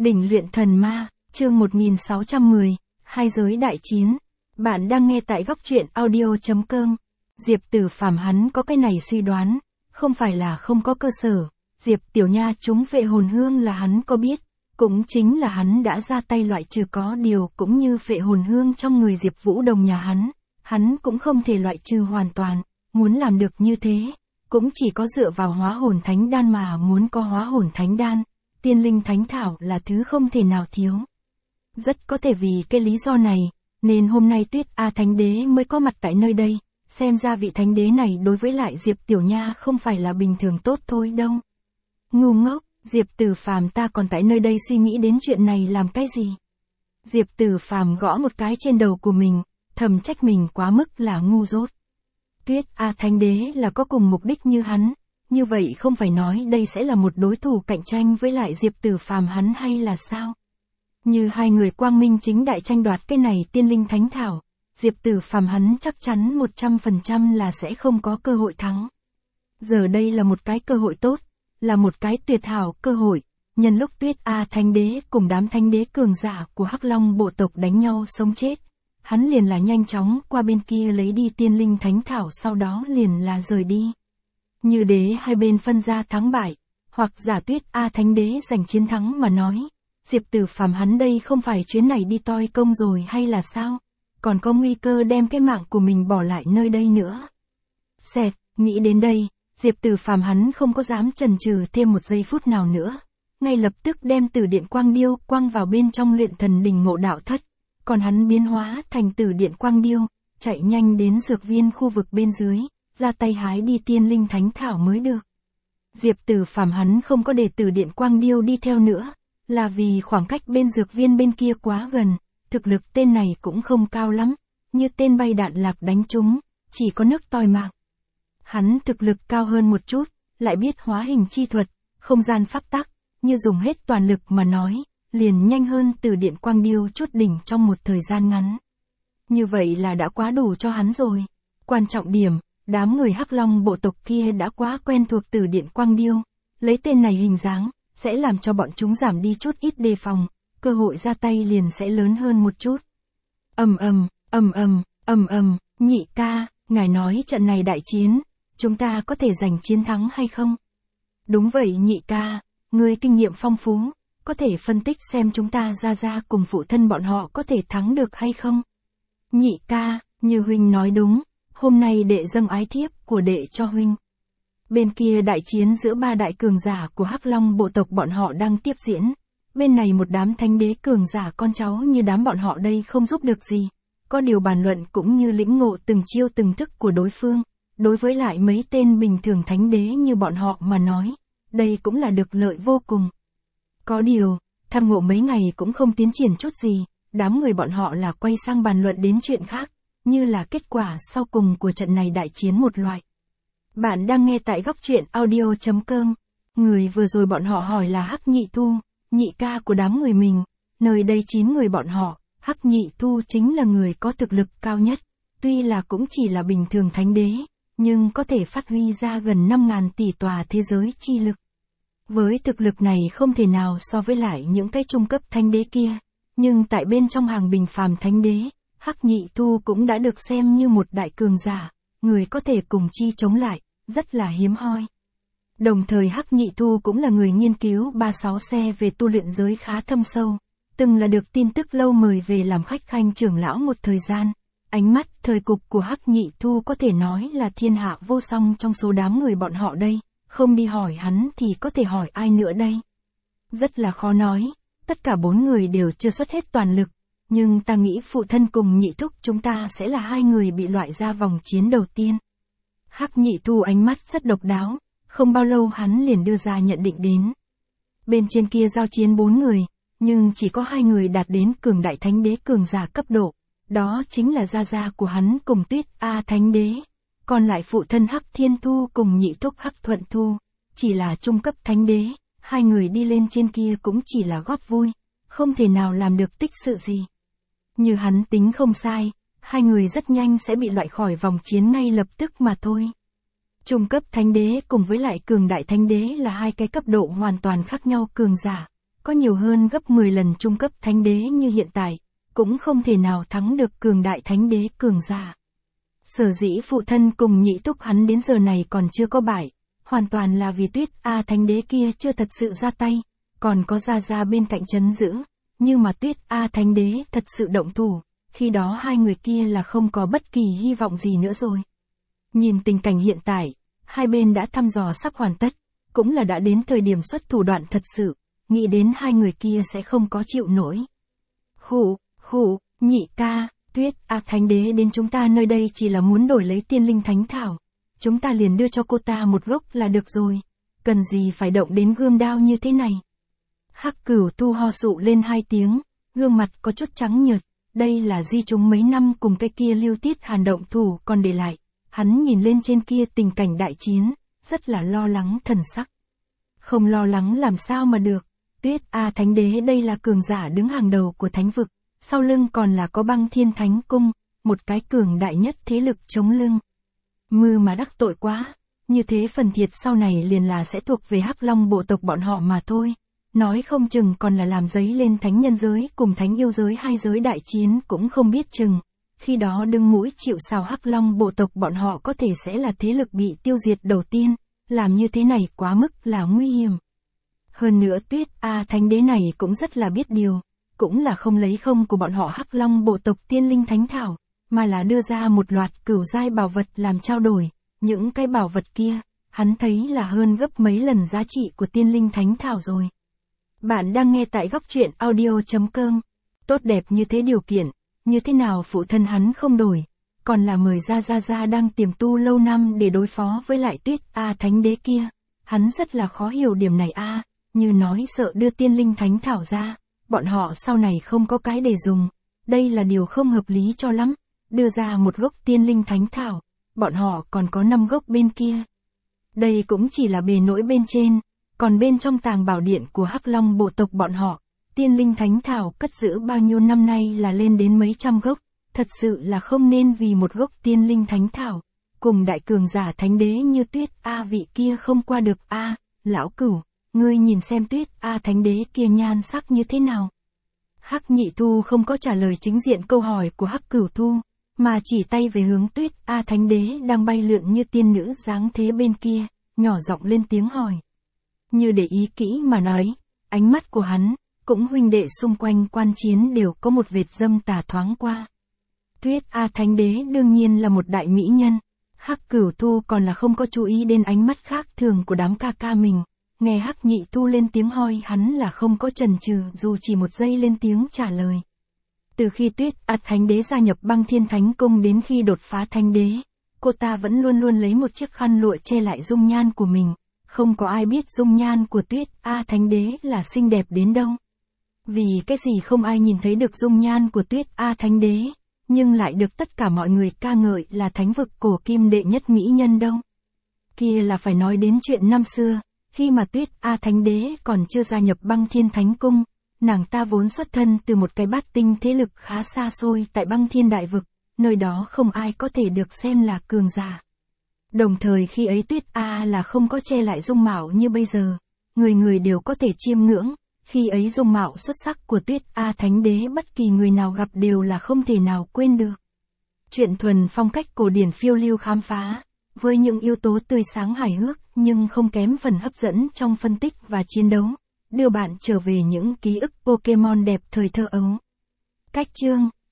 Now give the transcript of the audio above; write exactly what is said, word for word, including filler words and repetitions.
Đỉnh luyện thần ma, chương một nghìn sáu trăm mười, hai giới đại chiến. Bạn đang nghe tại góc truyện audio chấm com. Diệp Tử Phàm hắn có cái này suy đoán, không phải là không có cơ sở. Diệp Tiểu Nha trúng vệ hồn hương là hắn có biết, cũng chính là hắn đã ra tay loại trừ, có điều cũng như vệ hồn hương trong người Diệp Vũ Đồng nhà hắn, hắn cũng không thể loại trừ hoàn toàn, muốn làm được như thế, cũng chỉ có dựa vào hóa hồn thánh đan, mà muốn có hóa hồn thánh đan, tiên linh thánh thảo là thứ không thể nào thiếu. Rất có thể vì cái lý do này, nên hôm nay Tuyết A Thánh Đế mới có mặt tại nơi đây, xem ra vị thánh đế này đối với lại Diệp Tiểu Nha không phải là bình thường tốt thôi đâu. Ngu ngốc, Diệp Tử Phàm ta còn tại nơi đây suy nghĩ đến chuyện này làm cái gì? Diệp Tử Phàm gõ một cái trên đầu của mình, thầm trách mình quá mức là ngu dốt. Tuyết A Thánh Đế là có cùng mục đích như hắn, như vậy không phải nói đây sẽ là một đối thủ cạnh tranh với lại Diệp Tử Phàm hắn hay là sao? Như hai người quang minh chính đại tranh đoạt cái này tiên linh thánh thảo, Diệp Tử Phàm hắn chắc chắn một trăm phần trăm là sẽ không có cơ hội thắng. Giờ đây là một cái cơ hội tốt, là một cái tuyệt hảo cơ hội, nhân lúc Tuyết A Thánh Đế cùng đám thánh đế cường giả của Hắc Long bộ tộc đánh nhau sống chết, hắn liền là nhanh chóng qua bên kia lấy đi tiên linh thánh thảo, sau đó liền là rời đi. Như đế hai bên phân ra thắng bại, hoặc giả Tuyết A Thánh Đế giành chiến thắng mà nói, Diệp Tử Phàm hắn đây không phải chuyến này đi toi công rồi hay là sao, còn có nguy cơ đem cái mạng của mình bỏ lại nơi đây nữa. Xẹt, nghĩ đến đây, Diệp Tử Phàm hắn không có dám chần chừ thêm một giây phút nào nữa, ngay lập tức đem Tử Điện Quang Điêu quăng vào bên trong luyện thần đình Ngộ Đạo Thất, còn hắn biến hóa thành Tử Điện Quang Điêu, chạy nhanh đến dược viên khu vực bên dưới, ra tay hái đi tiên linh thánh thảo mới được. Diệp Tử Phàm hắn không có để Tử Điện Quang Điêu đi theo nữa, là vì khoảng cách bên dược viên bên kia quá gần, thực lực tên này cũng không cao lắm, như tên bay đạn lạc đánh trúng, chỉ có nước toi mạng. Hắn thực lực cao hơn một chút, lại biết hóa hình chi thuật, không gian pháp tắc, như dùng hết toàn lực mà nói, liền nhanh hơn Tử Điện Quang Điêu chút đỉnh trong một thời gian ngắn. Như vậy là đã quá đủ cho hắn rồi. Quan trọng điểm, đám người Hắc Long bộ tộc kia đã quá quen thuộc Tử Điện Quang Điêu, lấy tên này hình dáng, sẽ làm cho bọn chúng giảm đi chút ít đề phòng, cơ hội ra tay liền sẽ lớn hơn một chút. Ầm ầm, ầm ầm, ầm ầm, nhị ca, ngài nói trận này đại chiến, chúng ta có thể giành chiến thắng hay không? Đúng vậy nhị ca, ngươi kinh nghiệm phong phú, có thể phân tích xem chúng ta ra ra cùng phụ thân bọn họ có thể thắng được hay không? Nhị ca, như huynh nói đúng, hôm nay đệ dâng ái thiếp của đệ cho huynh. Bên kia đại chiến giữa ba đại cường giả của Hắc Long bộ tộc bọn họ đang tiếp diễn. Bên này một đám thánh đế cường giả con cháu như đám bọn họ đây không giúp được gì. Có điều bàn luận cũng như lĩnh ngộ từng chiêu từng thức của đối phương. Đối với lại mấy tên bình thường thánh đế như bọn họ mà nói, đây cũng là được lợi vô cùng. Có điều, tham ngộ mấy ngày cũng không tiến triển chút gì, đám người bọn họ là quay sang bàn luận đến chuyện khác, như là kết quả sau cùng của trận này đại chiến một loại. Bạn đang nghe tại góc truyện audio chấm com. Người vừa rồi bọn họ hỏi là Hắc Nhị Thu, nhị ca của đám người mình, nơi đây chín người bọn họ, Hắc Nhị Thu chính là người có thực lực cao nhất, tuy là cũng chỉ là bình thường thánh đế, nhưng có thể phát huy ra gần năm ngàn tỷ tòa thế giới chi lực. Với thực lực này không thể nào so với lại những cái trung cấp thánh đế kia, nhưng tại bên trong hàng bình phàm thánh đế, Hắc Nhị Thu cũng đã được xem như một đại cường giả, người có thể cùng chi chống lại, rất là hiếm hoi. Đồng thời Hắc Nhị Thu cũng là người nghiên cứu ba mươi sáu xe về tu luyện giới khá thâm sâu, từng là được tin tức lâu mời về làm khách khanh trưởng lão một thời gian. Ánh mắt thời cục của Hắc Nhị Thu có thể nói là thiên hạ vô song trong số đám người bọn họ đây, không đi hỏi hắn thì có thể hỏi ai nữa đây. Rất là khó nói, tất cả bốn người đều chưa xuất hết toàn lực, nhưng ta nghĩ phụ thân cùng nhị thúc chúng ta sẽ là hai người bị loại ra vòng chiến đầu tiên. Hắc Nhị Thu ánh mắt rất độc đáo, không bao lâu hắn liền đưa ra nhận định đến. Bên trên kia giao chiến bốn người, nhưng chỉ có hai người đạt đến cường đại thánh đế cường giả cấp độ, đó chính là gia gia của hắn cùng Tuyết A Thánh Đế, còn lại phụ thân Hắc Thiên Thu cùng nhị thúc Hắc Thuận Thu, chỉ là trung cấp thánh đế, hai người đi lên trên kia cũng chỉ là góp vui, không thể nào làm được tích sự gì. Như hắn tính không sai, hai người rất nhanh sẽ bị loại khỏi vòng chiến ngay lập tức mà thôi. Trung cấp thánh đế cùng với lại cường đại thánh đế là hai cái cấp độ hoàn toàn khác nhau cường giả, có nhiều hơn gấp mười lần trung cấp thánh đế như hiện tại, cũng không thể nào thắng được cường đại thánh đế cường giả. Sở dĩ phụ thân cùng nhị thúc hắn đến giờ này còn chưa có bại, hoàn toàn là vì Tuyết A thánh đế kia chưa thật sự ra tay, còn có Gia Gia bên cạnh trấn giữ, nhưng mà Tuyết A thánh đế thật sự động thủ, khi đó hai người kia là không có bất kỳ hy vọng gì nữa rồi. Nhìn tình cảnh hiện tại, hai bên đã thăm dò sắp hoàn tất, cũng là đã đến thời điểm xuất thủ đoạn thật sự, nghĩ đến hai người kia sẽ không có chịu nổi. Khụ, khụ, nhị ca, Tuyết A thánh đế đến chúng ta nơi đây chỉ là muốn đổi lấy tiên linh thánh thảo, chúng ta liền đưa cho cô ta một gốc là được rồi, cần gì phải động đến gươm đao như thế này. Hắc Cửu Tu ho sụ lên hai tiếng, gương mặt có chút trắng nhợt, đây là di chúng mấy năm cùng cái kia Lưu Tiết Hàn động thủ còn để lại, hắn nhìn lên trên kia tình cảnh đại chiến, rất là lo lắng thần sắc. Không lo lắng làm sao mà được, Tuyết A thánh đế đây là cường giả đứng hàng đầu của thánh vực, sau lưng còn là có Băng Thiên Thánh Cung, một cái cường đại nhất thế lực chống lưng. Mưa mà đắc tội quá, như thế phần thiệt sau này liền là sẽ thuộc về Hắc Long bộ tộc bọn họ mà thôi. Nói không chừng còn là làm giấy lên thánh nhân giới cùng thánh yêu giới hai giới đại chiến cũng không biết chừng. Khi đó đương mũi chịu sào Hắc Long bộ tộc bọn họ có thể sẽ là thế lực bị tiêu diệt đầu tiên, làm như thế này quá mức là nguy hiểm. Hơn nữa Tuyết A thánh đế này cũng rất là biết điều, cũng là không lấy không của bọn họ Hắc Long bộ tộc tiên linh thánh thảo, mà là đưa ra một loạt cửu giai bảo vật làm trao đổi, những cái bảo vật kia, hắn thấy là hơn gấp mấy lần giá trị của tiên linh thánh thảo rồi. Bạn đang nghe tại góc truyện audio chấm com. Tốt đẹp như thế điều kiện, như thế nào phụ thân hắn không đổi, còn là mời Gia Gia Gia đang tiềm tu lâu năm để đối phó với lại Tuyết A thánh đế kia. Hắn rất là khó hiểu điểm này a, như nói sợ đưa tiên linh thánh thảo ra, bọn họ sau này không có cái để dùng, đây là điều không hợp lý cho lắm, đưa ra một gốc tiên linh thánh thảo, bọn họ còn có năm gốc bên kia. Đây cũng chỉ là bề nỗi bên trên. Còn bên trong tàng bảo điện của Hắc Long bộ tộc bọn họ, tiên linh thánh thảo cất giữ bao nhiêu năm nay là lên đến mấy trăm gốc, thật sự là không nên vì một gốc tiên linh thánh thảo, cùng đại cường giả thánh đế như Tuyết A vị kia không qua được a. Lão Cửu, ngươi nhìn xem Tuyết A thánh đế kia nhan sắc như thế nào. Hắc Nhị Thu không có trả lời chính diện câu hỏi của Hắc Cửu Thu, mà chỉ tay về hướng Tuyết A thánh đế đang bay lượn như tiên nữ dáng thế bên kia, nhỏ giọng lên tiếng hỏi. Như để ý kỹ mà nói, ánh mắt của hắn, cũng huynh đệ xung quanh quan chiến đều có một vệt dâm tà thoáng qua. Tuyết A thánh đế đương nhiên là một đại mỹ nhân, Hắc Cửu Thu còn là không có chú ý đến ánh mắt khác thường của đám ca ca mình, nghe Hắc Nhị Thu lên tiếng hỏi hắn là không có chần chừ dù chỉ một giây lên tiếng trả lời. Từ khi Tuyết A thánh đế gia nhập Băng Thiên Thánh Cung đến khi đột phá thánh đế, cô ta vẫn luôn luôn lấy một chiếc khăn lụa che lại dung nhan của mình. Không có ai biết dung nhan của Tuyết A thánh đế là xinh đẹp đến đâu. Vì cái gì không ai nhìn thấy được dung nhan của Tuyết A thánh đế, nhưng lại được tất cả mọi người ca ngợi là thánh vực cổ kim đệ nhất mỹ nhân đâu. Kia là phải nói đến chuyện năm xưa, khi mà Tuyết A thánh đế còn chưa gia nhập Băng Thiên Thánh Cung, nàng ta vốn xuất thân từ một cái bát tinh thế lực khá xa xôi tại Băng Thiên Đại Vực, nơi đó không ai có thể được xem là cường giả. Đồng thời khi ấy Tuyết A là không có che lại dung mạo như bây giờ, người người đều có thể chiêm ngưỡng, khi ấy dung mạo xuất sắc của Tuyết A thánh đế bất kỳ người nào gặp đều là không thể nào quên được. Chuyện thuần phong cách cổ điển phiêu lưu khám phá, với những yếu tố tươi sáng hài hước nhưng không kém phần hấp dẫn trong phân tích và chiến đấu, đưa bạn trở về những ký ức Pokemon đẹp thời thơ ấu. Cách chương